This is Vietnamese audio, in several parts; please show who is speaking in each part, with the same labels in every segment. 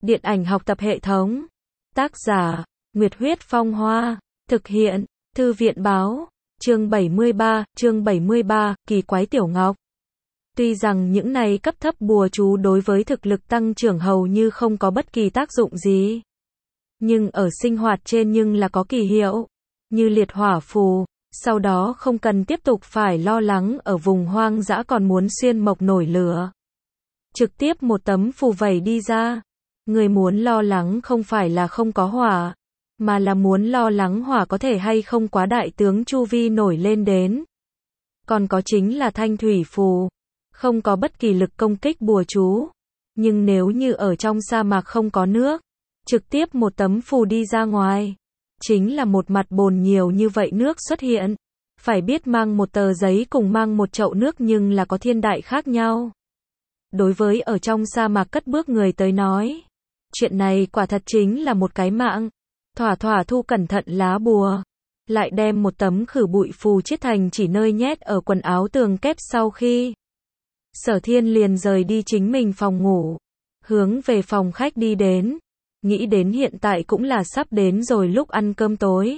Speaker 1: Điện ảnh học tập hệ thống. Tác giả, Nguyệt Huyết Phong Hoa. Thực hiện, Thư viện Báo. Chương 73, Kỳ quái Tiểu Ngọc. Tuy rằng những này cấp thấp bùa chú đối với thực lực tăng trưởng hầu như không có bất kỳ tác dụng gì. Nhưng ở sinh hoạt trên nhưng là có kỳ hiệu. Như liệt hỏa phù, sau đó không cần tiếp tục phải lo lắng ở vùng hoang dã còn muốn xuyên mộc nổi lửa. Trực tiếp một tấm phù vẩy đi ra. Người muốn lo lắng không phải là không có hỏa, mà là muốn lo lắng hỏa có thể hay không quá đại tướng chu vi nổi lên đến. Còn có chính là thanh thủy phù, không có bất kỳ lực công kích bùa chú. Nhưng nếu như ở trong sa mạc không có nước, trực tiếp một tấm phù đi ra ngoài, chính là một mặt bồn nhiều như vậy nước xuất hiện. Phải biết mang một tờ giấy cùng mang một chậu nước nhưng là có thiên đại khác nhau. Đối với ở trong sa mạc cất bước người tới nói, chuyện này quả thật chính là một cái mạng. Thỏa thỏa thu cẩn thận lá bùa, lại đem một tấm khử bụi phù chiết thành chỉ nơi nhét ở quần áo tường kép sau khi. Sở Thiên liền rời đi chính mình phòng ngủ, hướng về phòng khách đi đến, nghĩ đến hiện tại cũng là sắp đến rồi lúc ăn cơm tối.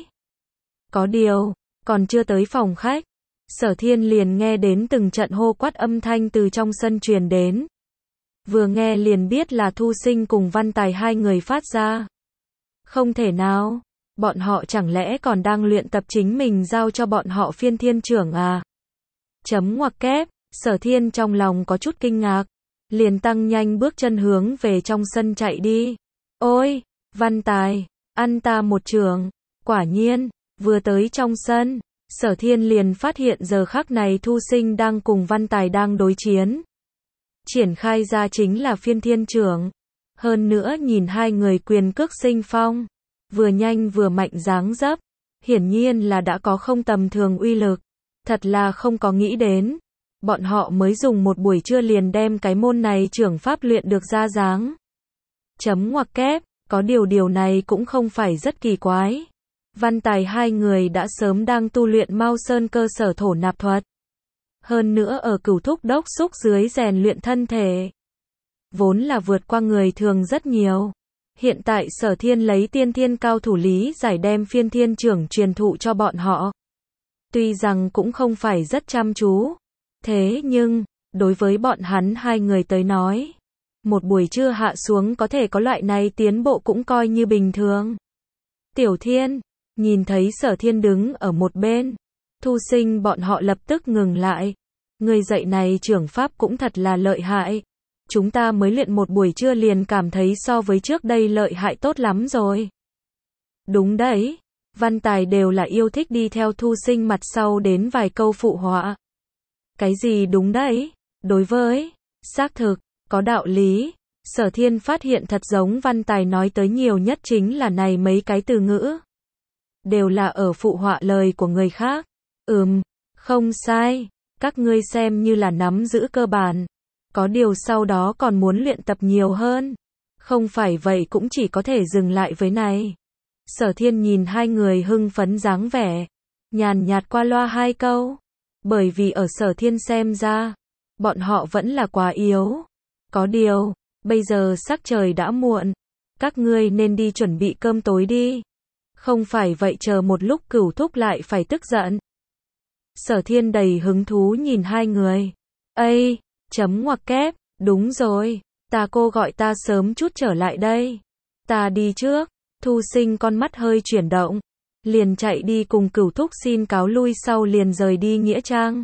Speaker 1: Có điều, còn chưa tới phòng khách, Sở Thiên liền nghe đến từng trận hô quát âm thanh từ trong sân truyền đến. Vừa nghe liền biết là Thu Sinh cùng Văn Tài hai người phát ra. Không thể nào, bọn họ chẳng lẽ còn đang luyện tập chính mình giao cho bọn họ phiên thiên trưởng à? Chấm ngoặc kép, Sở Thiên trong lòng có chút kinh ngạc, liền tăng nhanh bước chân hướng về trong sân chạy đi. Ôi, Văn Tài, ăn ta một trường. Quả nhiên, vừa tới trong sân, Sở Thiên liền phát hiện giờ khắc này Thu Sinh đang cùng Văn Tài đang đối chiến. Triển khai ra chính là phiên thiên trưởng. Hơn nữa nhìn hai người quyền cước sinh phong, vừa nhanh vừa mạnh dáng dấp, hiển nhiên là đã có không tầm thường uy lực. Thật là không có nghĩ đến, bọn họ mới dùng một buổi trưa liền đem cái môn này trưởng pháp luyện được ra dáng. Chấm ngoặc kép, có điều này cũng không phải rất kỳ quái. Văn Tài hai người đã sớm đang tu luyện Mao Sơn cơ sở thổ nạp thuật. Hơn nữa ở Cửu Thúc đốc xúc dưới rèn luyện thân thể, vốn là vượt qua người thường rất nhiều. Hiện tại Sở Thiên lấy tiên thiên cao thủ lý giải đem phiên thiên trưởng truyền thụ cho bọn họ. Tuy rằng cũng không phải rất chăm chú, thế nhưng, đối với bọn hắn hai người tới nói, một buổi trưa hạ xuống có thể có loại này tiến bộ cũng coi như bình thường. Tiểu Thiên, nhìn thấy Sở Thiên đứng ở một bên, Thu Sinh bọn họ lập tức ngừng lại. Người dạy này trưởng pháp cũng thật là lợi hại. Chúng ta mới luyện một buổi trưa liền cảm thấy so với trước đây lợi hại tốt lắm rồi. Đúng đấy, Văn Tài đều là yêu thích đi theo Thu Sinh mặt sau đến vài câu phụ họa. Cái gì đúng đấy, đối với, xác thực, có đạo lý. Sở Thiên phát hiện thật giống Văn Tài nói tới nhiều nhất chính là này mấy cái từ ngữ. Đều là ở phụ họa lời của người khác. Không sai, các ngươi xem như là nắm giữ cơ bản. Có điều sau đó còn muốn luyện tập nhiều hơn. Không phải vậy cũng chỉ có thể dừng lại với này. Sở Thiên nhìn hai người hưng phấn dáng vẻ, nhàn nhạt qua loa hai câu. Bởi vì ở Sở Thiên xem ra, bọn họ vẫn là quá yếu. Có điều, bây giờ sắc trời đã muộn, các ngươi nên đi chuẩn bị cơm tối đi. Không phải vậy chờ một lúc Cửu Thúc lại phải tức giận. Sở Thiên đầy hứng thú nhìn hai người. Ây, chấm ngoặc kép, đúng rồi, cô gọi ta sớm chút trở lại đây. Ta đi trước. Thu Sinh con mắt hơi chuyển động, liền chạy đi cùng Cửu Thúc xin cáo lui sau liền rời đi nghĩa trang.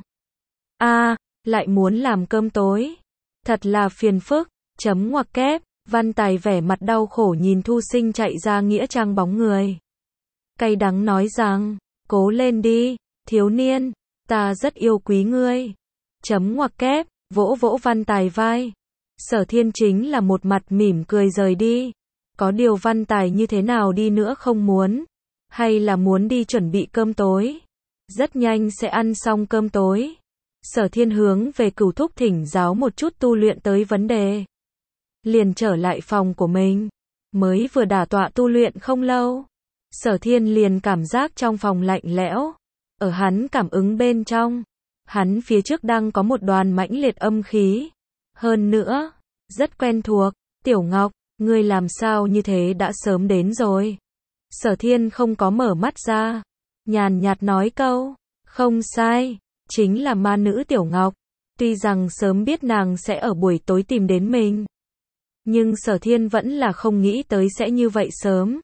Speaker 1: Lại muốn làm cơm tối. Thật là phiền phức. Chấm ngoặc kép, Văn Tài vẻ mặt đau khổ nhìn Thu Sinh chạy ra nghĩa trang bóng người. Cay đắng nói rằng, cố lên đi, thiếu niên, ta rất yêu quý ngươi. Chấm ngoặc kép, vỗ vỗ Văn Tài vai. Sở Thiên chính là một mặt mỉm cười rời đi. Có điều Văn Tài như thế nào đi nữa không muốn, hay là muốn đi chuẩn bị cơm tối. Rất nhanh sẽ ăn xong cơm tối. Sở Thiên hướng về Cửu Thúc thỉnh giáo một chút tu luyện tới vấn đề. Liền trở lại phòng của mình. Mới vừa đả tọa tu luyện không lâu, Sở Thiên liền cảm giác trong phòng lạnh lẽo. Ở hắn cảm ứng bên trong, hắn phía trước đang có một đoàn mãnh liệt âm khí. Hơn nữa, rất quen thuộc. Tiểu Ngọc, ngươi làm sao như thế đã sớm đến rồi. Sở Thiên không có mở mắt ra, nhàn nhạt nói câu, không sai, chính là ma nữ Tiểu Ngọc. Tuy rằng sớm biết nàng sẽ ở buổi tối tìm đến mình, nhưng Sở Thiên vẫn là không nghĩ tới sẽ như vậy sớm.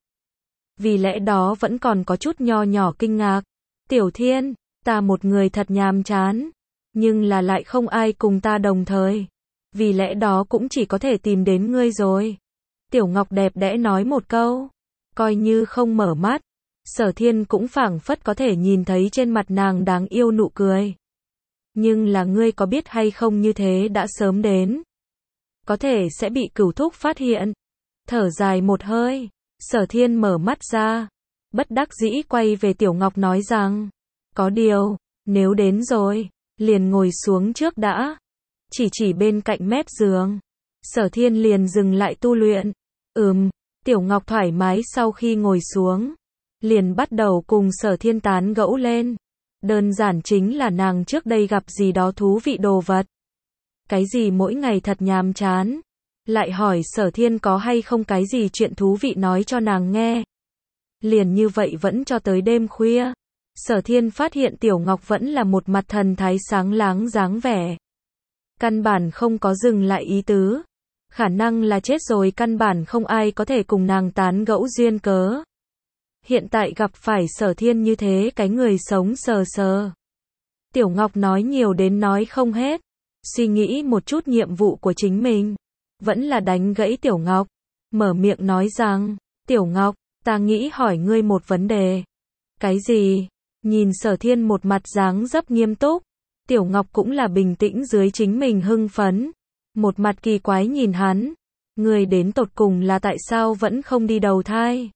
Speaker 1: Vì lẽ đó vẫn còn có chút nho nhỏ kinh ngạc. Tiểu Thiên, ta một người thật nhàm chán, nhưng là lại không ai cùng ta đồng thời. Vì lẽ đó cũng chỉ có thể tìm đến ngươi rồi. Tiểu Ngọc đẹp đẽ nói một câu, coi như không mở mắt. Sở Thiên cũng phảng phất có thể nhìn thấy trên mặt nàng đáng yêu nụ cười. Nhưng là ngươi có biết hay không như thế đã sớm đến. Có thể sẽ bị Cửu Thúc phát hiện. Thở dài một hơi, Sở Thiên mở mắt ra. Bất đắc dĩ quay về Tiểu Ngọc nói rằng, có điều, nếu đến rồi, liền ngồi xuống trước đã. Chỉ bên cạnh mép giường. Sở Thiên liền dừng lại tu luyện. Tiểu Ngọc thoải mái sau khi ngồi xuống, liền bắt đầu cùng Sở Thiên tán gẫu lên. Đơn giản chính là nàng trước đây gặp gì đó thú vị đồ vật. Cái gì mỗi ngày thật nhàm chán. Lại hỏi Sở Thiên có hay không cái gì chuyện thú vị nói cho nàng nghe. Liền như vậy vẫn cho tới đêm khuya. Sở Thiên phát hiện Tiểu Ngọc vẫn là một mặt thần thái sáng láng dáng vẻ. Căn bản không có dừng lại ý tứ. Khả năng là chết rồi căn bản không ai có thể cùng nàng tán gẫu duyên cớ. Hiện tại gặp phải Sở Thiên như thế cái người sống sờ sờ. Tiểu Ngọc nói nhiều đến nói không hết. Suy nghĩ một chút nhiệm vụ của chính mình. Vẫn là đánh gãy Tiểu Ngọc. Mở miệng nói rằng, Tiểu Ngọc, ta nghĩ hỏi ngươi một vấn đề. Cái gì? Nhìn Sở Thiên một mặt dáng dấp nghiêm túc. Tiểu Ngọc cũng là bình tĩnh dưới chính mình hưng phấn. Một mặt kỳ quái nhìn hắn. Ngươi đến tột cùng là tại sao vẫn không đi đầu thai?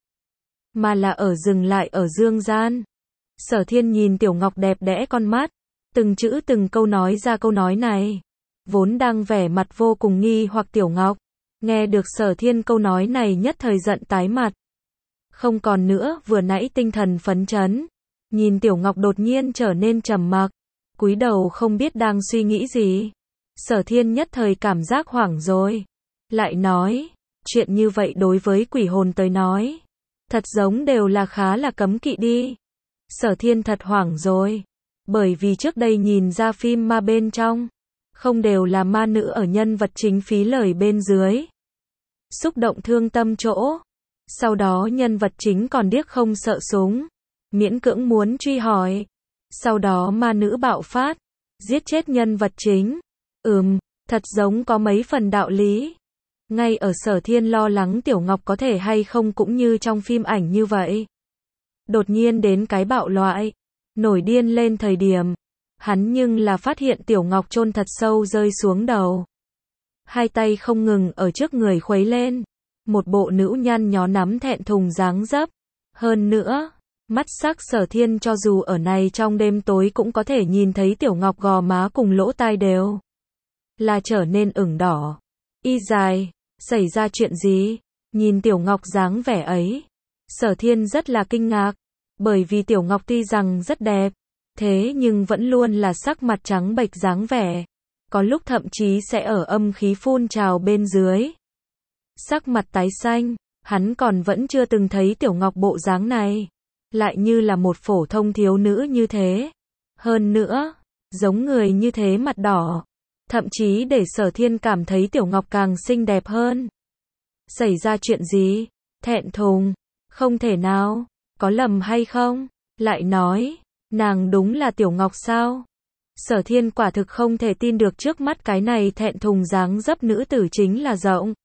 Speaker 1: Mà là ở dừng lại ở dương gian. Sở Thiên nhìn Tiểu Ngọc đẹp đẽ con mắt. Từng chữ từng câu nói ra câu nói này. Vốn đang vẻ mặt vô cùng nghi hoặc Tiểu Ngọc. Nghe được Sở Thiên câu nói này nhất thời giận tái mặt. Không còn nữa vừa nãy tinh thần phấn chấn. Nhìn Tiểu Ngọc đột nhiên trở nên trầm mặc. Cúi đầu không biết đang suy nghĩ gì. Sở Thiên nhất thời cảm giác hoảng rồi. Lại nói, chuyện như vậy đối với quỷ hồn tới nói. Thật giống đều là khá là cấm kỵ đi. Sở Thiên thật hoảng rồi. Bởi vì trước đây nhìn ra phim ma bên trong. Không đều là ma nữ ở nhân vật chính phí lời bên dưới. Xúc động thương tâm chỗ. Sau đó nhân vật chính còn điếc không sợ súng. Miễn cưỡng muốn truy hỏi. Sau đó ma nữ bạo phát. Giết chết nhân vật chính. Thật giống có mấy phần đạo lý. Ngay ở Sở Thiên lo lắng Tiểu Ngọc có thể hay không cũng như trong phim ảnh như vậy. Đột nhiên đến cái bạo loại. Nổi điên lên thời điểm. Hắn nhưng là phát hiện Tiểu Ngọc chôn thật sâu rơi xuống đầu. Hai tay không ngừng ở trước người khuấy lên. Một bộ nữ nhăn nhó nắm thẹn thùng dáng dấp. Hơn nữa, mắt sắc Sở Thiên cho dù ở này trong đêm tối cũng có thể nhìn thấy Tiểu Ngọc gò má cùng lỗ tai đều là trở nên ửng đỏ. Y dài, xảy ra chuyện gì? Nhìn Tiểu Ngọc dáng vẻ ấy, Sở Thiên rất là kinh ngạc. Bởi vì Tiểu Ngọc tuy rằng rất đẹp, thế nhưng vẫn luôn là sắc mặt trắng bệch dáng vẻ. Có lúc thậm chí sẽ ở âm khí phun trào bên dưới. Sắc mặt tái xanh, hắn còn vẫn chưa từng thấy Tiểu Ngọc bộ dáng này. Lại như là một phổ thông thiếu nữ như thế. Hơn nữa, giống người như thế mặt đỏ. Thậm chí để Sở Thiên cảm thấy Tiểu Ngọc càng xinh đẹp hơn. Xảy ra chuyện gì? Thẹn thùng. Không thể nào. Có lầm hay không? Lại nói, nàng đúng là Tiểu Ngọc sao? Sở Thiên quả thực không thể tin được trước mắt cái này thẹn thùng dáng dấp nữ tử chính là rộng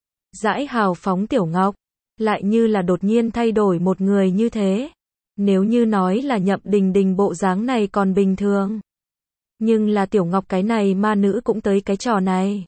Speaker 1: rãi hào phóng Tiểu Ngọc. Lại như là đột nhiên thay đổi một người như thế. Nếu như nói là Nhậm Đình Đình bộ dáng này còn bình thường. Nhưng là Tiểu Ngọc cái này ma nữ cũng tới cái trò này.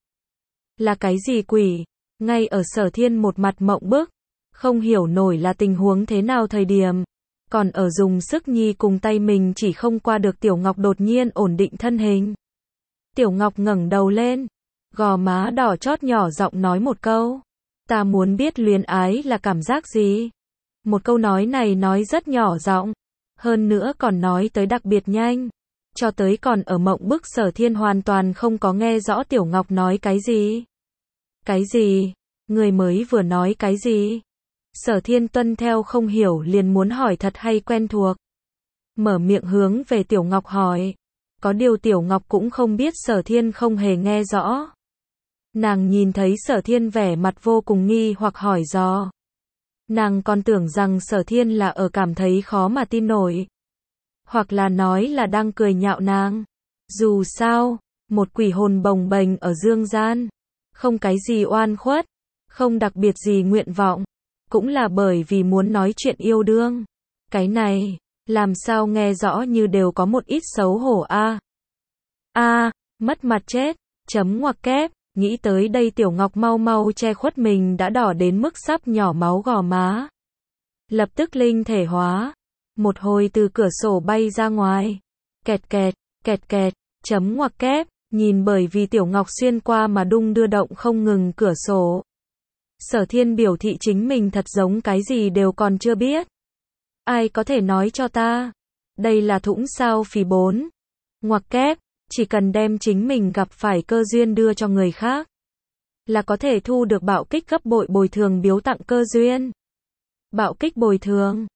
Speaker 1: Là cái gì quỷ? Ngay ở Sở Thiên một mặt mộng bức. Không hiểu nổi là tình huống thế nào thời điểm. Còn ở dùng sức nhi cùng tay mình chỉ không qua được Tiểu Ngọc đột nhiên ổn định thân hình. Tiểu Ngọc ngẩng đầu lên. Gò má đỏ chót nhỏ giọng nói một câu. Ta muốn biết luyến ái là cảm giác gì? Một câu nói này nói rất nhỏ giọng. Hơn nữa còn nói tới đặc biệt nhanh. Cho tới còn ở mộng bức Sở Thiên hoàn toàn không có nghe rõ Tiểu Ngọc nói cái gì. Cái gì? Người mới vừa nói cái gì? Sở Thiên tuân theo không hiểu liền muốn hỏi thật hay quen thuộc. Mở miệng hướng về Tiểu Ngọc hỏi. Có điều Tiểu Ngọc cũng không biết Sở Thiên không hề nghe rõ. Nàng nhìn thấy Sở Thiên vẻ mặt vô cùng nghi hoặc hỏi dò. Nàng còn tưởng rằng Sở Thiên là ở cảm thấy khó mà tin nổi. Hoặc là nói là đang cười nhạo nàng. Dù sao, một quỷ hồn bồng bềnh ở dương gian. Không cái gì oan khuất. Không đặc biệt gì nguyện vọng. Cũng là bởi vì muốn nói chuyện yêu đương. Cái này, làm sao nghe rõ như đều có một ít xấu hổ a. Mất mặt chết. Chấm ngoặc kép. Nghĩ tới đây Tiểu Ngọc mau mau che khuất mình đã đỏ đến mức sắp nhỏ máu gò má. Lập tức linh thể hóa. Một hồi từ cửa sổ bay ra ngoài. Kẹt kẹt, kẹt kẹt, chấm ngoặc kép, nhìn bởi vì Tiểu Ngọc xuyên qua mà đung đưa động không ngừng cửa sổ. Sở Thiên biểu thị chính mình thật giống cái gì đều còn chưa biết. Ai có thể nói cho ta? Đây là thũng sao phì 4. Ngoặc kép, chỉ cần đem chính mình gặp phải cơ duyên đưa cho người khác. Là có thể thu được bạo kích gấp bội bồi thường biếu tặng cơ duyên. Bạo kích bồi thường.